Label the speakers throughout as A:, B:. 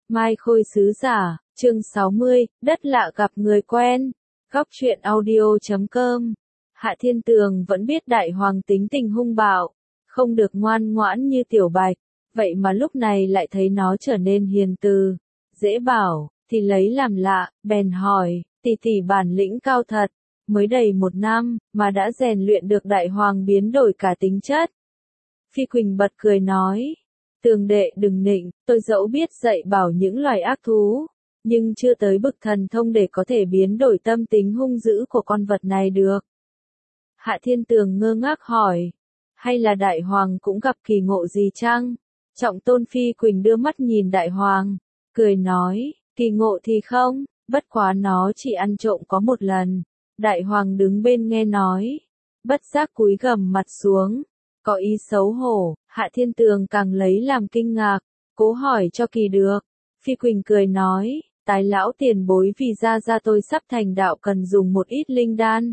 A: Mai Khôi sứ giả, chương 60, đất lạ gặp người quen. Góc truyện audio.com. Hạ Thiên Tường vẫn biết Đại Hoàng tính tình hung bạo, không được ngoan ngoãn như Tiểu Bạch, vậy mà lúc này lại thấy nó trở nên hiền từ, dễ bảo, thì lấy làm lạ, bèn hỏi, tỷ tỷ bản lĩnh cao thật, mới đầy 1 năm, mà đã rèn luyện được Đại Hoàng biến đổi cả tính chất. Phi Quỳnh bật cười nói, Tường đệ đừng nịnh, tôi dẫu biết dạy bảo những loài ác thú, nhưng chưa tới bực thần thông để có thể biến đổi tâm tính hung dữ của con vật này được. Hạ Thiên Tường ngơ ngác hỏi, hay là Đại Hoàng cũng gặp kỳ ngộ gì chăng? Trọng Tôn Phi Quỳnh đưa mắt nhìn Đại Hoàng, cười nói, kỳ ngộ thì không, bất quá nó chỉ ăn trộm có 1 lần. Đại Hoàng đứng bên nghe nói, bất giác cúi gằm mặt xuống, có ý xấu hổ. Hạ Thiên Tường càng lấy làm kinh ngạc, cố hỏi cho kỳ được. Phi Quỳnh cười nói, Tái lão tiền bối vì gia tôi sắp thành đạo cần dùng một ít linh đan,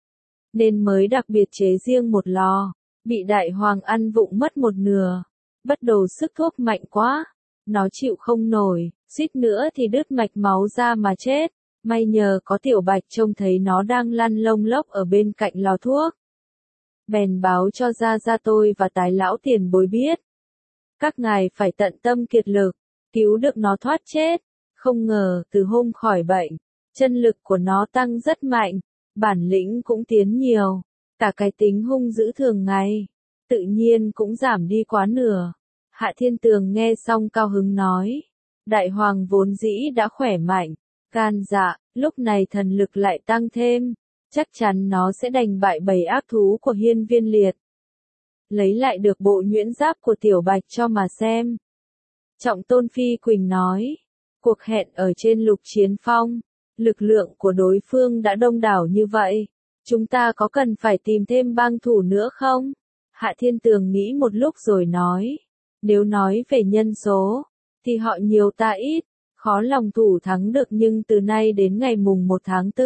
A: nên mới đặc biệt chế riêng 1 lò, bị Đại Hoàng ăn vụng mất 1/2, bất đồ sức thuốc mạnh quá, nó chịu không nổi, suýt nữa thì đứt mạch máu ra mà chết, may nhờ có Tiểu Bạch trông thấy nó đang lăn lông lốc ở bên cạnh lò thuốc, bèn báo cho gia tôi và Tái lão tiền bối biết. Các ngài phải tận tâm kiệt lực, cứu được nó thoát chết. Không ngờ, từ hôm khỏi bệnh, chân lực của nó tăng rất mạnh, bản lĩnh cũng tiến nhiều, cả cái tính hung dữ thường ngày, tự nhiên cũng giảm đi quá nửa. Hạ Thiên Tường nghe xong cao hứng nói, Đại Hoàng vốn dĩ đã khỏe mạnh, gan dạ, lúc này thần lực lại tăng thêm, chắc chắn nó sẽ đành bại bầy ác thú của Hiên Viên Liệt. Lấy lại được bộ nhuyễn giáp của Tiểu Bạch cho mà xem. Trọng Tôn Phi Quỳnh nói, cuộc hẹn ở trên Lục Chiến Phong, lực lượng của đối phương đã đông đảo như vậy, chúng ta có cần phải tìm thêm bang thủ nữa không? Hạ Thiên Tường nghĩ một lúc rồi nói, nếu nói về nhân số, thì họ nhiều ta ít, khó lòng thủ thắng được, nhưng từ nay đến ngày mùng 1 tháng 4,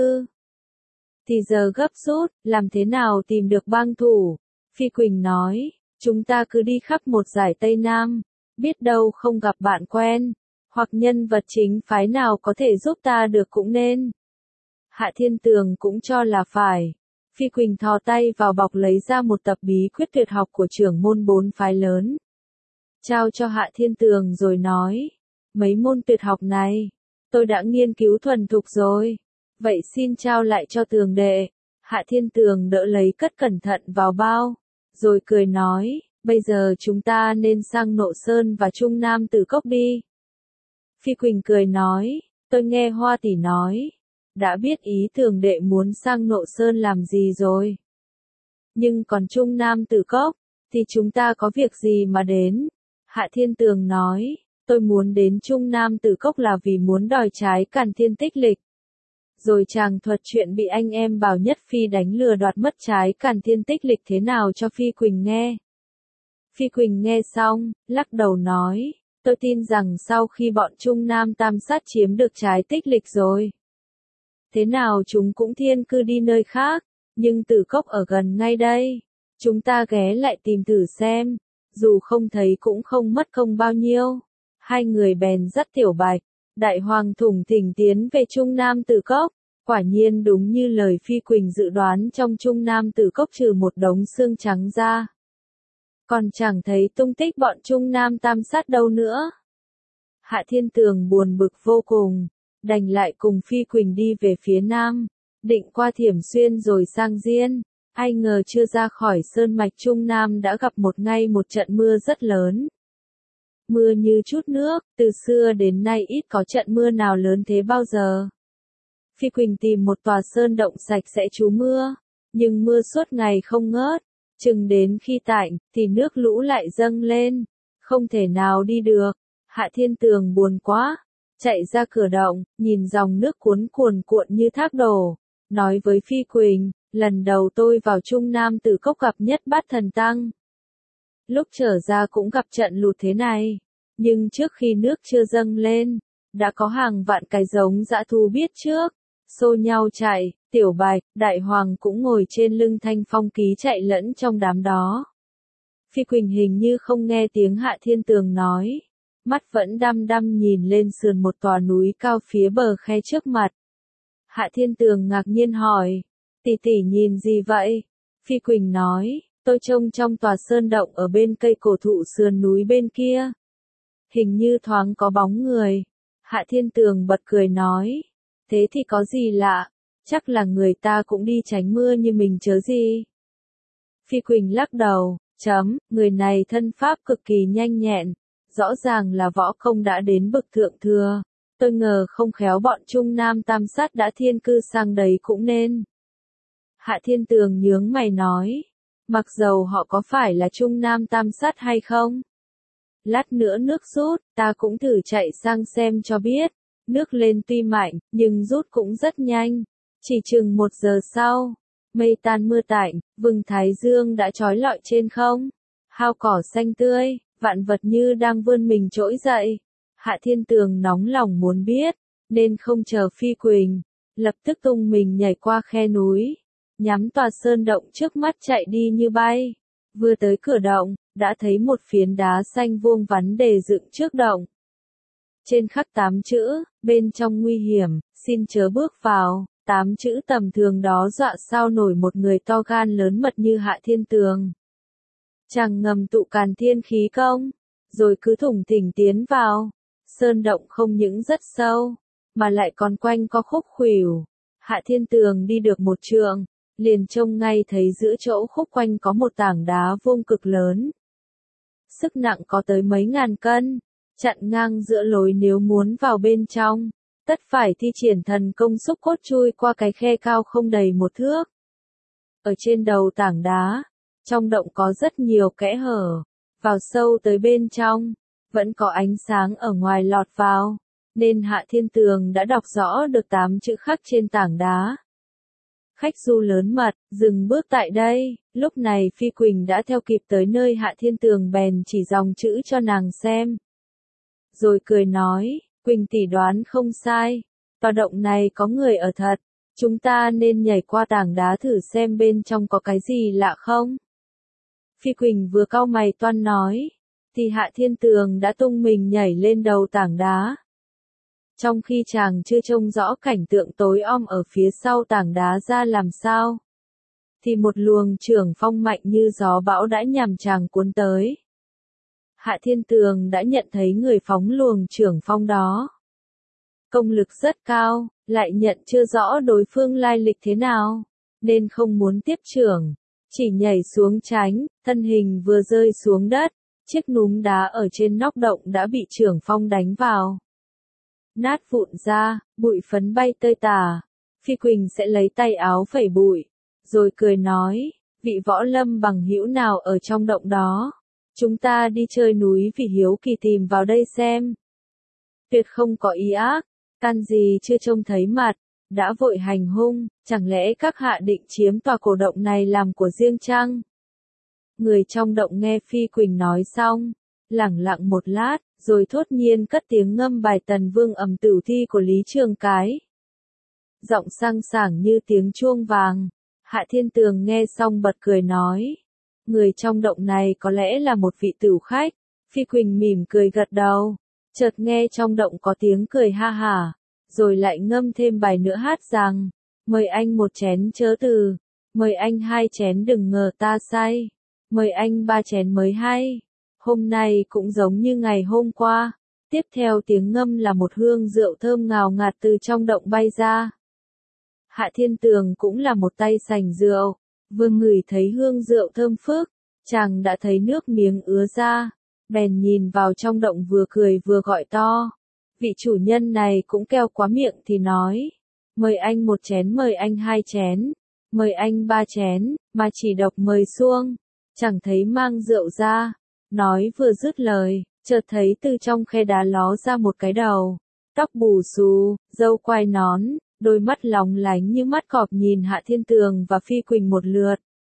A: thì giờ gấp rút, làm thế nào tìm được bang thủ? Phi Quỳnh nói, chúng ta cứ đi khắp một dải Tây Nam, biết đâu không gặp bạn quen, hoặc nhân vật chính phái nào có thể giúp ta được cũng nên. Hạ Thiên Tường cũng cho là phải. Phi Quỳnh thò tay vào bọc lấy ra một tập bí quyết tuyệt học của trưởng môn 4 phái lớn, trao cho Hạ Thiên Tường rồi nói, mấy môn tuyệt học này, tôi đã nghiên cứu thuần thục rồi, vậy xin trao lại cho Tường đệ. Hạ Thiên Tường đỡ lấy cất cẩn thận vào bao, rồi cười nói, bây giờ chúng ta nên sang Nộ Sơn và Trung Nam Tử Cốc đi. Phi Quỳnh cười nói, tôi nghe Hoa tỷ nói, đã biết ý Tường đệ muốn sang Nộ Sơn làm gì rồi. Nhưng còn Trung Nam Tử Cốc, thì chúng ta có việc gì mà đến? Hạ Thiên Tường nói, tôi muốn đến Trung Nam Tử Cốc là vì muốn đòi trái Càn Thiên Tích Lịch. Rồi chàng thuật chuyện bị anh em Bảo Nhất Phi đánh lừa đoạt mất trái Càn Thiên Tích Lịch thế nào cho Phi Quỳnh nghe. Phi Quỳnh nghe xong, lắc đầu nói, tôi tin rằng sau khi bọn Trung Nam Tam Sát chiếm được trái tích lịch rồi, thế nào chúng cũng thiên cư đi nơi khác, nhưng Tử Cốc ở gần ngay đây, chúng ta ghé lại tìm thử xem, dù không thấy cũng không mất công bao nhiêu. Hai người bèn dắt Tiểu Bạch, Đại Hoàng thủng thỉnh tiến về Trung Nam Tử Cốc. Quả nhiên đúng như lời Phi Quỳnh dự đoán, trong Trung Nam Tử Cốc trừ một đống xương trắng ra, còn chẳng thấy tung tích bọn Trung Nam Tam Sát đâu nữa. Hạ Thiên Tường buồn bực vô cùng, đành lại cùng Phi Quỳnh đi về phía Nam, định qua Thiểm Xuyên rồi sang Diên. Ai ngờ chưa ra khỏi sơn mạch Trung Nam đã gặp một trận mưa rất lớn. Mưa như chút nước, từ xưa đến nay ít có trận mưa nào lớn thế bao giờ. Phi Quỳnh tìm một tòa sơn động sạch sẽ trú mưa, nhưng mưa suốt ngày không ngớt, chừng đến khi tạnh, thì nước lũ lại dâng lên, không thể nào đi được. Hạ Thiên Tường buồn quá, chạy ra cửa động, nhìn dòng nước cuồn cuộn như thác đổ, nói với Phi Quỳnh, lần đầu tôi vào Trung Nam Tử Cốc gặp Nhất Bát Thần Tăng. Lúc trở ra cũng gặp trận lụt thế này, nhưng trước khi nước chưa dâng lên, đã có hàng vạn cái giống dã thú biết trước, xô nhau chạy. Tiểu Bạch, Đại Hoàng cũng ngồi trên lưng Thanh Phong Ký chạy lẫn trong đám đó. Phi Quỳnh hình như không nghe tiếng Hạ Thiên Tường nói, mắt vẫn đăm đăm nhìn lên sườn một tòa núi cao phía bờ khe trước mặt. Hạ Thiên Tường ngạc nhiên hỏi, tỷ tỷ nhìn gì vậy? Phi Quỳnh nói, tôi trông trong tòa sơn động ở bên cây cổ thụ sườn núi bên kia. Hình như thoáng có bóng người. Hạ Thiên Tường bật cười nói, thế thì có gì lạ, chắc là người ta cũng đi tránh mưa như mình chớ gì. Phi Quỳnh lắc đầu, người này thân pháp cực kỳ nhanh nhẹn, rõ ràng là võ công đã đến bậc thượng thừa. Tôi ngờ không khéo bọn Trung Nam Tam Sát đã thiên cư sang đấy cũng nên. Hạ Thiên Tường nhướng mày nói, mặc dầu họ có phải là Trung Nam Tam Sát hay không? Lát nữa nước rút, ta cũng thử chạy sang xem cho biết. Nước lên tuy mạnh, nhưng rút cũng rất nhanh. Chỉ chừng 1 giờ sau, mây tan mưa tạnh, vầng thái dương đã trói lọi trên không. Hao cỏ xanh tươi, vạn vật như đang vươn mình trỗi dậy. Hạ Thiên Tường nóng lòng muốn biết, nên không chờ Phi Quỳnh, lập tức tung mình nhảy qua khe núi, nhắm tòa sơn động trước mắt chạy đi như bay. Vừa tới cửa động, đã thấy một phiến đá xanh vuông vắn đề dựng trước động. Trên khắc 8 chữ, bên trong nguy hiểm, xin chớ bước vào. 8 chữ tầm thường đó dọa sao nổi một người to gan lớn mật như Hạ Thiên Tường. Chàng ngầm tụ càn thiên khí công, rồi cứ thủng thỉnh tiến vào. Sơn động không những rất sâu, mà lại còn quanh có khúc khuỷu. Hạ Thiên Tường đi được 1 trượng, liền trông ngay thấy giữa chỗ khúc quanh có một tảng đá vuông cực lớn. Sức nặng có tới mấy ngàn cân, chặn ngang giữa lối, nếu muốn vào bên trong, tất phải thi triển thần công xúc cốt chui qua cái khe cao không đầy 1 thước. Ở trên đầu tảng đá, trong động có rất nhiều kẽ hở, vào sâu tới bên trong, vẫn có ánh sáng ở ngoài lọt vào, nên Hạ Thiên Tường đã đọc rõ được 8 chữ khắc trên tảng đá. Khách du lớn mật, dừng bước tại đây. Lúc này Phi Quỳnh đã theo kịp tới nơi, Hạ Thiên Tường bèn chỉ dòng chữ cho nàng xem. Rồi cười nói, Quỳnh tỷ đoán không sai, tòa động này có người ở thật, chúng ta nên nhảy qua tảng đá thử xem bên trong có cái gì lạ không. Phi Quỳnh vừa cau mày toan nói, thì Hạ Thiên Tường đã tung mình nhảy lên đầu tảng đá. Trong khi chàng chưa trông rõ cảnh tượng tối om ở phía sau tảng đá ra làm sao, thì một luồng chưởng phong mạnh như gió bão đã nhằm chàng cuốn tới. Hạ Thiên Tường đã nhận thấy người phóng luồng chưởng phong đó công lực rất cao, lại nhận chưa rõ đối phương lai lịch thế nào, nên không muốn tiếp chưởng, chỉ nhảy xuống tránh. Thân hình vừa rơi xuống đất, chiếc núm đá ở trên nóc động đã bị chưởng phong đánh vào, nát vụn ra, bụi phấn bay tơi tả. Phi Quỳnh sẽ lấy tay áo phẩy bụi, rồi cười nói, vị võ lâm bằng hữu nào ở trong động đó, chúng ta đi chơi núi vì hiếu kỳ tìm vào đây xem. Tuyệt không có ý ác, can gì chưa trông thấy mặt, đã vội hành hung, chẳng lẽ các hạ định chiếm tòa cổ động này làm của riêng chăng? Người trong động nghe Phi Quỳnh nói xong, lẳng lặng một lát, rồi thốt nhiên cất tiếng ngâm bài Tần Vương Ẩm Tửu Thi của Lý Trường Cái. Giọng sang sảng như tiếng chuông vàng. Hạ Thiên Tường nghe xong bật cười nói, người trong động này có lẽ là một vị tửu khách. Phi Quỳnh mỉm cười gật đầu, chợt nghe trong động có tiếng cười ha hả, rồi lại ngâm thêm bài nữa hát rằng, mời anh 1 chén chớ từ, mời anh 2 chén đừng ngờ ta say, mời anh 3 chén mới hay, hôm nay cũng giống như ngày hôm qua. Tiếp theo tiếng ngâm là một hương rượu thơm ngào ngạt từ trong động bay ra. Hạ Thiên Tường cũng là một tay sành rượu, vừa ngửi thấy hương rượu thơm phức, chàng đã thấy nước miếng ứa ra, bèn nhìn vào trong động vừa cười vừa gọi to. Vị chủ nhân này cũng keo quá miệng thì nói, mời anh 1 chén, mời anh 2 chén, mời anh 3 chén, mà chỉ độc mời xuông, chẳng thấy mang rượu ra. Nói vừa dứt lời, chợt thấy từ trong khe đá ló ra một cái đầu, tóc bù xù, râu quai nón, đôi mắt lóng lánh như mắt cọp nhìn Hạ Thiên Tường và Phi Quỳnh một lượt.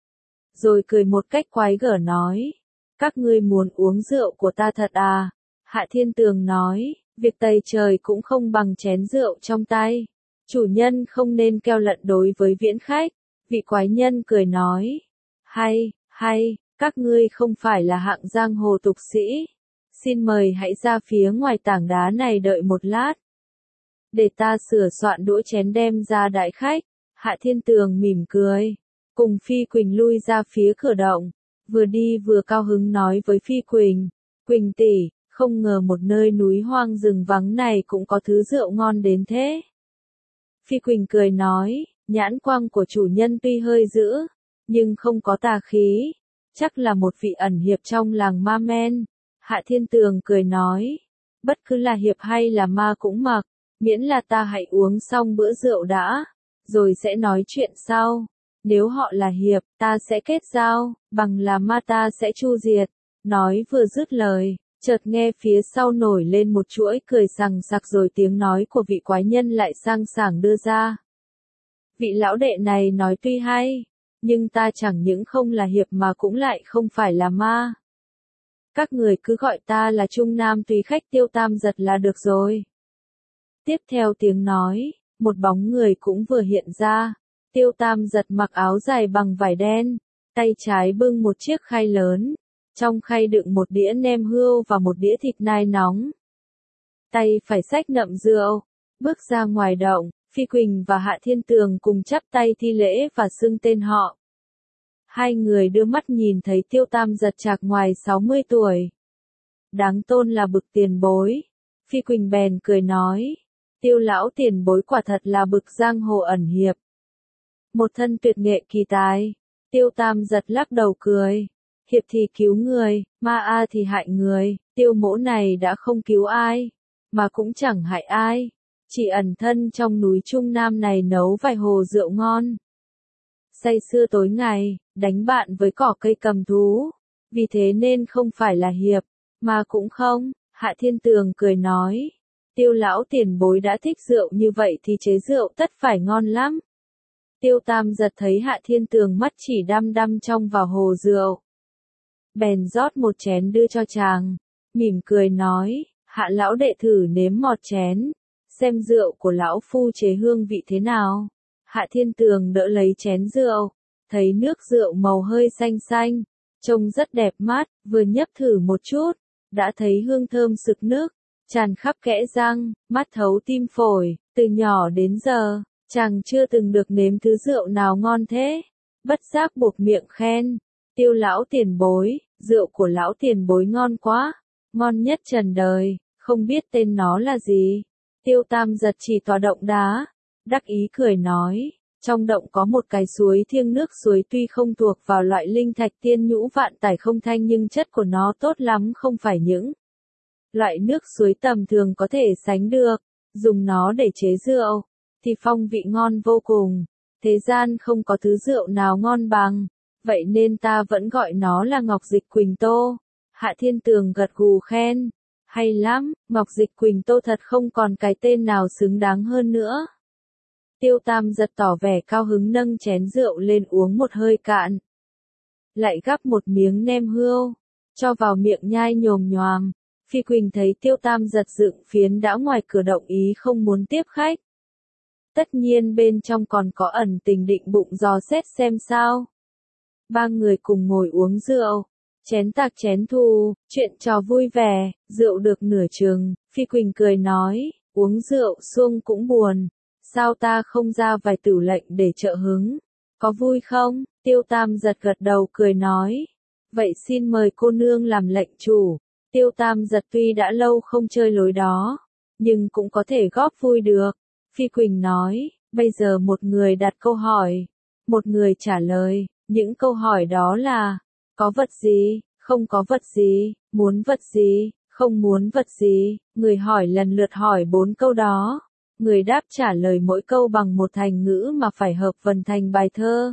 A: Rồi cười một cách quái gở nói, các ngươi muốn uống rượu của ta thật à? Hạ Thiên Tường nói, việc tày trời cũng không bằng chén rượu trong tay. Chủ nhân không nên keo lận đối với viễn khách. Vị quái nhân cười nói, hay, các ngươi không phải là hạng giang hồ tục sĩ. Xin mời hãy ra phía ngoài tảng đá này đợi một lát. Để ta sửa soạn đũa chén đem ra đãi khách. Hạ Thiên Tường mỉm cười. Cùng Phi Quỳnh lui ra phía cửa động. Vừa đi vừa cao hứng nói với Phi Quỳnh. Quỳnh tỷ, không ngờ một nơi núi hoang rừng vắng này cũng có thứ rượu ngon đến thế. Phi Quỳnh cười nói, nhãn quang của chủ nhân tuy hơi dữ, nhưng không có tà khí. Chắc là một vị ẩn hiệp trong làng ma men. Hạ Thiên Tường cười nói, bất cứ là hiệp hay là ma cũng mặc, miễn là ta hãy uống xong bữa rượu đã, rồi sẽ nói chuyện sau. Nếu họ là hiệp, ta sẽ kết giao, bằng là ma ta sẽ chu diệt. Nói vừa dứt lời, chợt nghe phía sau nổi lên một chuỗi cười sằng sặc rồi tiếng nói của vị quái nhân lại sang sảng đưa ra. Vị lão đệ này nói tuy hay, nhưng ta chẳng những không là hiệp mà cũng lại không phải là ma. Các người cứ gọi ta là Trung Nam tùy khách Tiêu Tam Giật là được rồi. Tiếp theo tiếng nói, một bóng người cũng vừa hiện ra. Tiêu Tam Giật mặc áo dài bằng vải đen, tay trái bưng một chiếc khay lớn, trong khay đựng một đĩa nem hươu và một đĩa thịt nai nóng. Tay phải xách nậm rượu, bước ra ngoài động, Phi Quỳnh và Hạ Thiên Tường cùng chắp tay thi lễ và xưng tên họ. Hai người đưa mắt nhìn thấy Tiêu Tam Giật chạc ngoài 60 tuổi. Đáng tôn là bực tiền bối. Phi Quỳnh bèn cười nói, Tiêu lão tiền bối quả thật là bực giang hồ ẩn hiệp. Một thân tuyệt nghệ kỳ tài. Tiêu Tam Giật lắc đầu cười. Hiệp thì cứu người, ma a thì hại người, Tiêu mỗ này đã không cứu ai, mà cũng chẳng hại ai. Chỉ ẩn thân trong núi Trung Nam này nấu vài hồ rượu ngon. Say sưa tối ngày, đánh bạn với cỏ cây cầm thú. Vì thế nên không phải là hiệp, mà cũng không. Hạ Thiên Tường cười nói. Tiêu lão tiền bối đã thích rượu như vậy thì chế rượu tất phải ngon lắm. Tiêu Tam Giật thấy Hạ Thiên Tường mắt chỉ đăm đăm trong vào hồ rượu. Bèn rót một chén đưa cho chàng. Mỉm cười nói, Hạ lão đệ thử nếm một chén. Xem rượu của lão phu chế hương vị thế nào. Hạ Thiên Tường đỡ lấy chén rượu. Thấy nước rượu màu hơi xanh xanh. Trông rất đẹp mắt, vừa nhấp thử một chút. Đã thấy hương thơm sực nức. Tràn khắp kẽ răng, mắt thấu tim phổi. Từ nhỏ đến giờ, chàng chưa từng được nếm thứ rượu nào ngon thế. Bất giác buộc miệng khen. Tiêu lão tiền bối, rượu của lão tiền bối ngon quá. Ngon nhất trần đời, không biết tên nó là gì. Tiêu Tam Giật chỉ tòa động đá. Đắc ý cười nói, trong động có một cái suối thiêng, nước suối tuy không thuộc vào loại linh thạch tiên nhũ vạn tải không thanh nhưng chất của nó tốt lắm, không phải những loại nước suối tầm thường có thể sánh được. Dùng nó để chế rượu, thì phong vị ngon vô cùng. Thế gian không có thứ rượu nào ngon bằng. Vậy nên ta vẫn gọi nó là Ngọc Dịch Quỳnh Tô. Hạ Thiên Tường gật gù khen. Hay lắm, Ngọc Dịch Quỳnh Tô thật không còn cái tên nào xứng đáng hơn nữa. Tiêu Tam Giật tỏ vẻ cao hứng nâng chén rượu lên uống một hơi cạn. Lại gắp một miếng nem hươu, cho vào miệng nhai nhồm nhoàm. Phi Quỳnh thấy Tiêu Tam Giật dựng phiến đã ngoài cửa động ý không muốn tiếp khách. Tất nhiên bên trong còn có ẩn tình định bụng dò xét xem sao. Ba người cùng ngồi uống rượu. Chén tạc chén thu, chuyện trò vui vẻ, rượu được nửa chừng. Phi Quỳnh cười nói, uống rượu xuông cũng buồn. Sao ta không ra vài tửu lệnh để trợ hứng? Có vui không? Tiêu Tam Giật gật đầu cười nói. Vậy xin mời cô nương làm lệnh chủ. Tiêu Tam Giật tuy đã lâu không chơi lối đó, nhưng cũng có thể góp vui được. Phi Quỳnh nói, bây giờ một người đặt câu hỏi, một người trả lời. Những câu hỏi đó là, có vật gì, không có vật gì, muốn vật gì, không muốn vật gì. Người hỏi lần lượt hỏi 4 câu đó. Người đáp trả lời mỗi câu bằng một thành ngữ mà phải hợp vần thành bài thơ.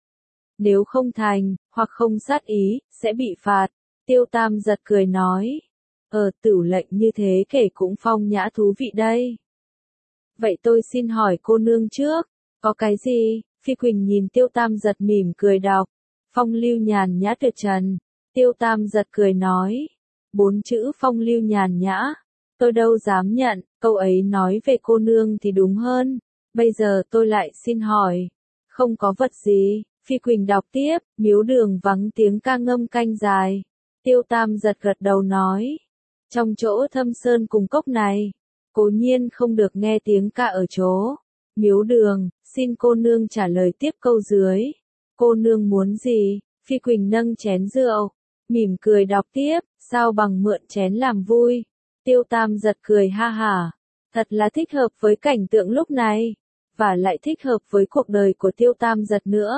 A: Nếu không thành, hoặc không sát ý, sẽ bị phạt. Tiêu Tam Giật cười nói. Tửu lệnh như thế kể cũng phong nhã thú vị đây. Vậy tôi xin hỏi cô nương trước, có cái gì? Phi Quỳnh nhìn Tiêu Tam Giật mỉm cười đọc. Phong lưu nhàn nhã tuyệt trần. Tiêu Tam Giật cười nói. 4 chữ phong lưu nhàn nhã. Tôi đâu dám nhận, câu ấy nói về cô nương thì đúng hơn. Bây giờ tôi lại xin hỏi. Không có vật gì. Phi Quỳnh đọc tiếp, miếu đường vắng tiếng ca ngâm canh dài. Tiêu Tam Giật gật đầu nói. Trong chỗ thâm sơn cùng cốc này, cố nhiên không được nghe tiếng ca ở chỗ miếu đường, xin cô nương trả lời tiếp câu dưới. Cô nương muốn gì? Phi Quỳnh nâng chén rượu, mỉm cười đọc tiếp, sao bằng mượn chén làm vui. Tiêu Tam Giật cười ha hả, thật là thích hợp với cảnh tượng lúc này, và lại thích hợp với cuộc đời của Tiêu Tam Giật nữa.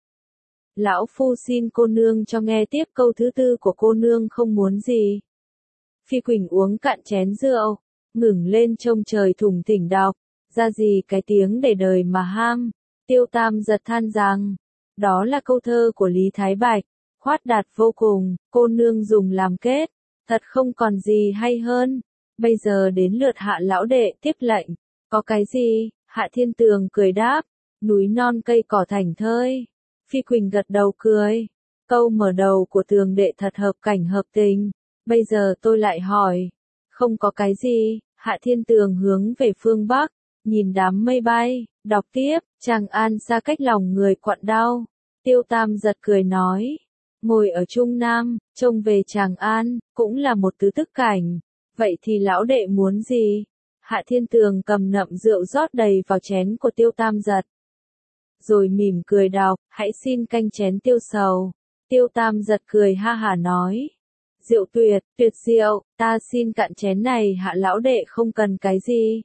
A: Lão phu xin cô nương cho nghe tiếp câu thứ tư của cô nương không muốn gì. Phi Quỳnh uống cạn chén rượu, ngẩng lên trông trời thủng thỉnh đọc, ra gì cái tiếng để đời mà ham. Tiêu Tam Giật than rằng, đó là câu thơ của Lý Thái Bạch, khoát đạt vô cùng, cô nương dùng làm kết, thật không còn gì hay hơn. Bây giờ đến lượt Hạ lão đệ tiếp lệnh, có cái gì? Hạ Thiên Tường cười đáp, núi non cây cỏ thành thơi. Phi Quỳnh gật đầu cười, câu mở đầu của Tường đệ thật hợp cảnh hợp tình. Bây giờ tôi lại hỏi, không có cái gì? Hạ Thiên Tường hướng về phương Bắc, nhìn đám mây bay, đọc tiếp, Tràng An xa cách lòng người quặn đau. Tiêu Tam Giật cười nói, ngồi ở Trung Nam, trông về Tràng An, cũng là một tứ tức cảnh. Vậy thì lão đệ muốn gì? Hạ Thiên Tường cầm nậm rượu rót đầy vào chén của Tiêu Tam Giật. Rồi mỉm cười đọc, hãy xin canh chén tiêu sầu. Tiêu Tam Giật cười ha hả nói, rượu tuyệt, tuyệt rượu, ta xin cạn chén này Hạ lão đệ không cần cái gì.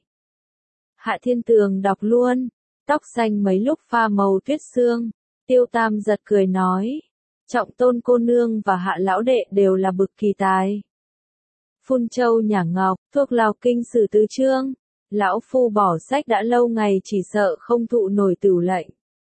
A: Hạ Thiên Tường đọc luôn, tóc xanh mấy lúc pha màu tuyết sương. Tiêu Tam Giật cười nói, Trọng Tôn cô nương và Hạ lão đệ đều là bực kỳ tài. Phun châu nhả ngọc, thuộc lào kinh sử tứ chương. Lão phu bỏ sách đã lâu ngày chỉ sợ không thụ nổi tửu lệnh.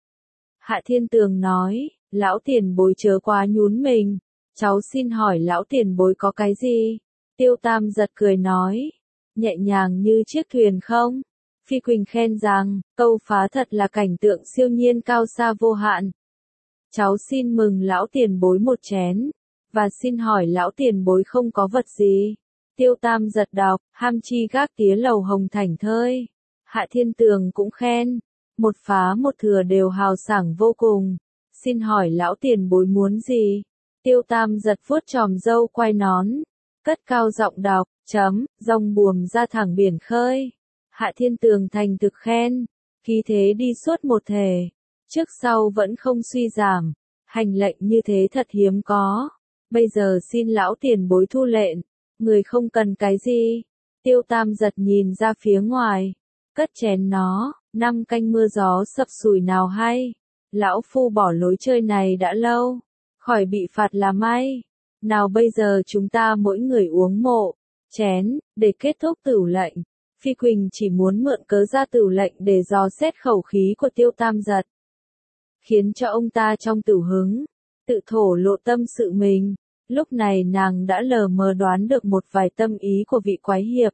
A: Hạ Thiên Tường nói, lão tiền bối chớ quá nhún mình, cháu xin hỏi lão tiền bối có cái gì? Tiêu Tam Giật cười nói, nhẹ nhàng như chiếc thuyền không? Phi Quỳnh khen rằng, câu phá thật là cảnh tượng siêu nhiên cao xa vô hạn. Cháu xin mừng lão tiền bối một chén, và xin hỏi lão tiền bối không có vật gì. Tiêu Tam Giật đọc, ham chi gác tía lầu hồng thảnh thơi. Hạ Thiên Tường cũng khen, một phá một thừa đều hào sảng vô cùng. Xin hỏi lão tiền bối muốn gì? Tiêu Tam Giật vuốt chòm râu quai nón, cất cao giọng đọc, dòng buồm ra thẳng biển khơi. Hạ Thiên Tường thành thực khen, khí thế đi suốt một thể, trước sau vẫn không suy giảm, hành lệnh như thế thật hiếm có. Bây giờ xin lão tiền bối thu lệnh, người không cần cái gì. Tiêu Tam Giật nhìn ra phía ngoài, cất chén nó, 5 canh mưa gió sập sùi nào hay. Lão phu bỏ lối chơi này đã lâu, khỏi bị phạt là may. Nào bây giờ chúng ta mỗi người uống một chén, để kết thúc tửu lệnh. Phi Quỳnh chỉ muốn mượn cớ ra tửu lệnh để dò xét khẩu khí của Tiêu Tam Giật, khiến cho ông ta trong tửu hứng, tự thổ lộ tâm sự mình. Lúc này nàng đã lờ mờ đoán được một vài tâm ý của vị quái hiệp.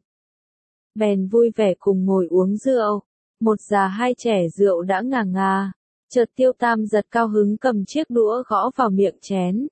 A: Bèn vui vẻ cùng ngồi uống rượu, một già hai trẻ rượu đã ngà ngà. Chợt Tiêu Tam Giật cao hứng cầm chiếc đũa gõ vào miệng chén.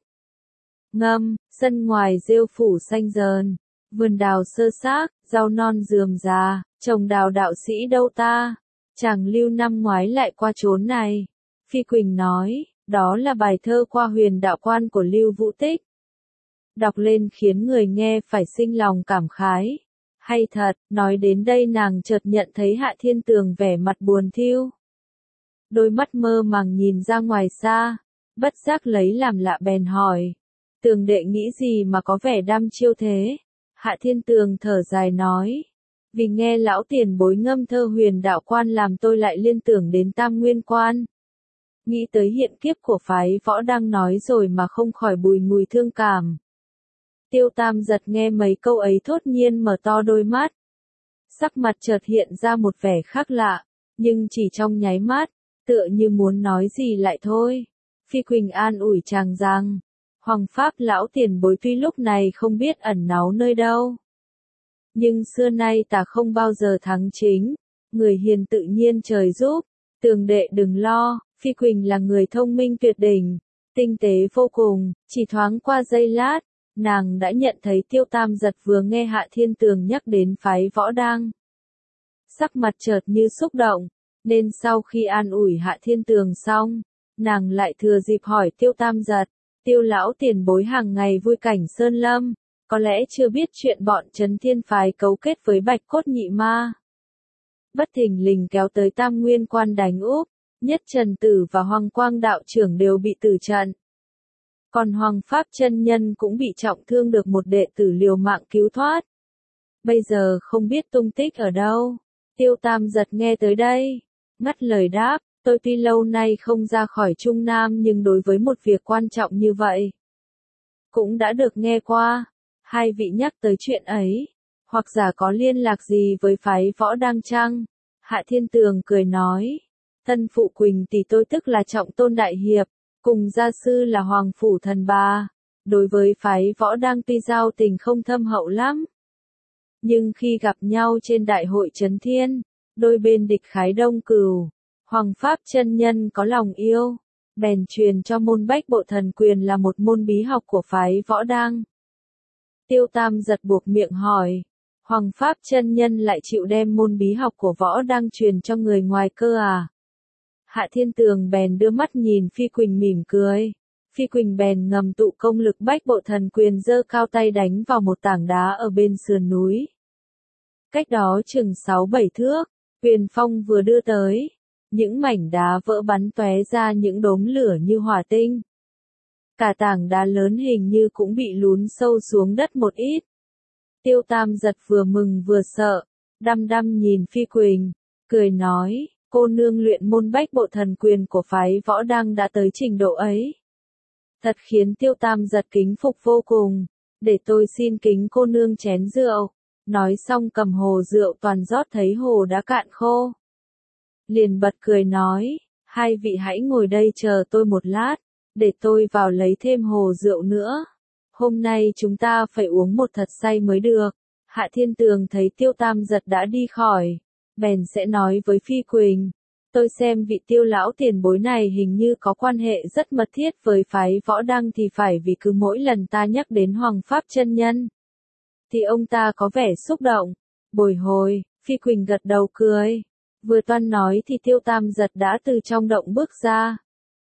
A: Ngâm, sân ngoài rêu phủ xanh dờn, vườn đào sơ xác, rau non rườm rà, trồng đào đạo sĩ đâu ta, chàng lưu năm ngoái lại qua chốn này. Phi Quỳnh nói, đó là bài thơ Qua Huyền Đạo Quan của Lưu Vũ Tích. Đọc lên khiến người nghe phải sinh lòng cảm khái. Hay thật, nói đến đây nàng chợt nhận thấy Hạ Thiên Tường vẻ mặt buồn thiu. Đôi mắt mơ màng nhìn ra ngoài xa, bất giác lấy làm lạ bèn hỏi. Tường đệ nghĩ gì mà có vẻ đăm chiêu thế? Hạ Thiên Tường thở dài nói. Vì nghe lão tiền bối ngâm thơ Huyền Đạo Quan làm tôi lại liên tưởng đến Tam Nguyên Quan. Nghĩ tới hiện kiếp của phái võ đang nói rồi mà không khỏi bùi ngùi thương cảm. Tiêu Tam Giật nghe mấy câu ấy thốt nhiên mở to đôi mắt. Sắc mặt chợt hiện ra một vẻ khác lạ, nhưng chỉ trong nháy mắt, tựa như muốn nói gì lại thôi. Phi Quỳnh an ủi chàng rằng, Hoàng Pháp lão tiền bối tuy lúc này không biết ẩn náu nơi đâu, nhưng xưa nay ta không bao giờ thắng chính, người hiền tự nhiên trời giúp. Tường đệ đừng lo, Phi Quỳnh là người thông minh tuyệt đỉnh, tinh tế vô cùng. Chỉ thoáng qua giây lát, nàng đã nhận thấy Tiêu Tam Giật vừa nghe Hạ Thiên Tường nhắc đến phái võ đang. Sắc mặt chợt như xúc động, nên sau khi an ủi Hạ Thiên Tường xong, nàng lại thừa dịp hỏi Tiêu Tam Giật, Tiêu lão tiền bối hàng ngày vui cảnh sơn lâm, có lẽ chưa biết chuyện bọn Trấn Thiên phái cấu kết với Bạch Cốt Nhị Ma. Bất thình lình kéo tới Tam Nguyên Quan đánh úp, Nhất Trần Tử và Hoàng Quang đạo trưởng đều bị tử trận. Còn Hoàng Pháp chân nhân cũng bị trọng thương được một đệ tử liều mạng cứu thoát. Bây giờ không biết tung tích ở đâu. Tiêu Tam Giật nghe tới đây, ngắt lời đáp, tôi tuy lâu nay không ra khỏi Trung Nam nhưng đối với một việc quan trọng như vậy, cũng đã được nghe qua. Hai vị nhắc tới chuyện ấy, hoặc giả có liên lạc gì với phái Võ Đăng chăng? Hạ Thiên Tường cười nói, thân phụ Quỳnh tỷ tôi tức là Trọng Tôn Đại Hiệp, cùng gia sư là Hoàng Phủ Thần Bà. Đối với phái Võ Đăng tuy giao tình không thâm hậu lắm, nhưng khi gặp nhau trên đại hội Trấn Thiên, đôi bên địch khái đông cừu, Hoàng Pháp chân nhân có lòng yêu, bèn truyền cho môn Bách Bộ Thần Quyền là một môn bí học của phái Võ Đăng. Tiêu Tam Giật buộc miệng hỏi, Hoàng Pháp chân nhân lại chịu đem môn bí học của Võ Đăng truyền cho người ngoài cơ à? Hạ Thiên Tường bèn đưa mắt nhìn Phi Quỳnh mỉm cười. Phi Quỳnh bèn ngầm tụ công lực Bách Bộ Thần Quyền giơ cao tay đánh vào một tảng đá ở bên sườn núi. Cách đó chừng 6-7 thước, quyền phong vừa đưa tới, những mảnh đá vỡ bắn tóe ra những đốm lửa như hỏa tinh. Cả tảng đá lớn hình như cũng bị lún sâu xuống đất một ít. Tiêu Tam Giật vừa mừng vừa sợ, đăm đăm nhìn Phi Quỳnh, cười nói, cô nương luyện môn Bách Bộ Thần Quyền của phái Võ Đăng đã tới trình độ ấy. Thật khiến Tiêu Tam Giật kính phục vô cùng, để tôi xin kính cô nương chén rượu. Nói xong cầm hồ rượu toàn rót thấy hồ đã cạn khô. Liền bật cười nói, hai vị hãy ngồi đây chờ tôi một lát, để tôi vào lấy thêm hồ rượu nữa. Hôm nay chúng ta phải uống một thật say mới được. Hạ Thiên Tường thấy Tiêu Tam Giật đã đi khỏi, bèn sẽ nói với Phi Quỳnh, tôi xem vị Tiêu lão tiền bối này hình như có quan hệ rất mật thiết với phái Võ Đăng thì phải, vì cứ mỗi lần ta nhắc đến Hoàng Pháp chân nhân thì ông ta có vẻ xúc động, bồi hồi. Phi Quỳnh gật đầu cười. Vừa toan nói thì Tiêu Tam Giật đã từ trong động bước ra.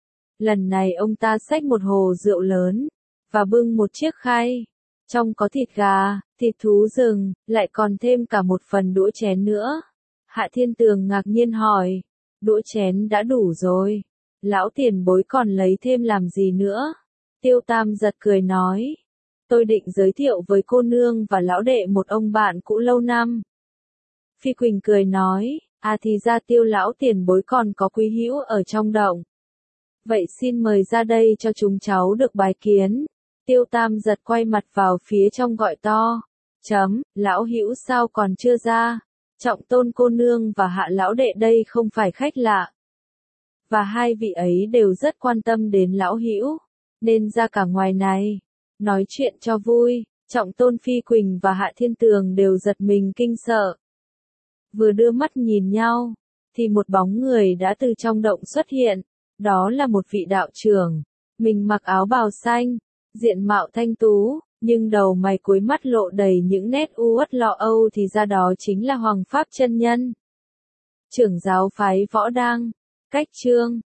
A: Lần này ông ta xách một hồ rượu lớn, và bưng một chiếc khay. Trong có thịt gà, thịt thú rừng, lại còn thêm cả một phần đũa chén nữa. Hạ Thiên Tường ngạc nhiên hỏi, đũa chén đã đủ rồi, lão tiền bối còn lấy thêm làm gì nữa? Tiêu Tam Giật cười nói, tôi định giới thiệu với cô nương và lão đệ một ông bạn cũ lâu năm. Phi Quỳnh cười nói, à thì ra Tiêu lão tiền bối còn có quý hữu ở trong động. Vậy xin mời ra đây cho chúng cháu được bái kiến. Tiêu Tam Giật quay mặt vào phía trong gọi to, lão hữu sao còn chưa ra? Trọng Tôn cô nương và Hạ lão đệ đây không phải khách lạ, và hai vị ấy đều rất quan tâm đến lão hữu, nên ra cả ngoài này. Nói chuyện cho vui, Trọng Tôn, Phi Quỳnh và Hạ Thiên Tường đều giật mình kinh sợ. Vừa đưa mắt nhìn nhau, thì một bóng người đã từ trong động xuất hiện. Đó là một vị đạo trưởng, mình mặc áo bào xanh, diện mạo thanh tú, nhưng đầu mày cuối mắt lộ đầy những nét u uất lo âu, thì ra đó chính là Hoàng Pháp chân nhân, trưởng giáo phái Võ Đăng. Cách chương